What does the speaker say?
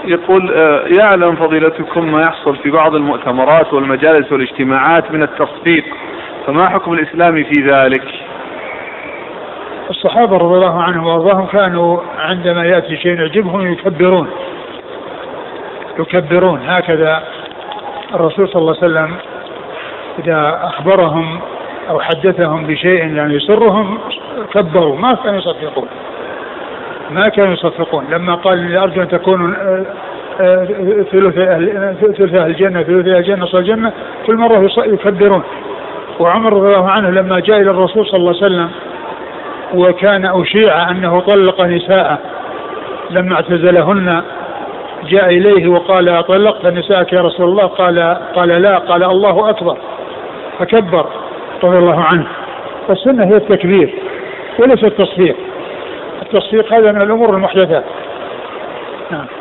يقول يعلم فضيلتكم ما يحصل في بعض المؤتمرات والمجالس والاجتماعات من التصفيق، فما حكم الإسلام في ذلك؟ الصحابة رضي الله عنهم وارضاهم كانوا عندما يأتي شيء يعجبهم يكبرون هكذا. الرسول صلى الله عليه وسلم إذا أخبرهم أو حدثهم بشيء يعني يسرهم كبروا، ما كانوا يصفقون. لما قال أرجو أن تكونوا ثلث أهل الجنة ثلث أهل الجنة نصف الجنة، كل مرة يكبرون. وعمر رضي الله عنه لما جاء إلى الرسول صلى الله عليه وسلم وكان أشيع أنه طلق نساءه لما اعتزلهن، جاء إليه وقال طلقت نساءك يا رسول الله؟ قال لا. قال الله أكبر، فكبر رضي الله عنه. فالسنة هي التكبير وليس التصفيق. التصفيق هذا من الأمور المحدثات. نعم.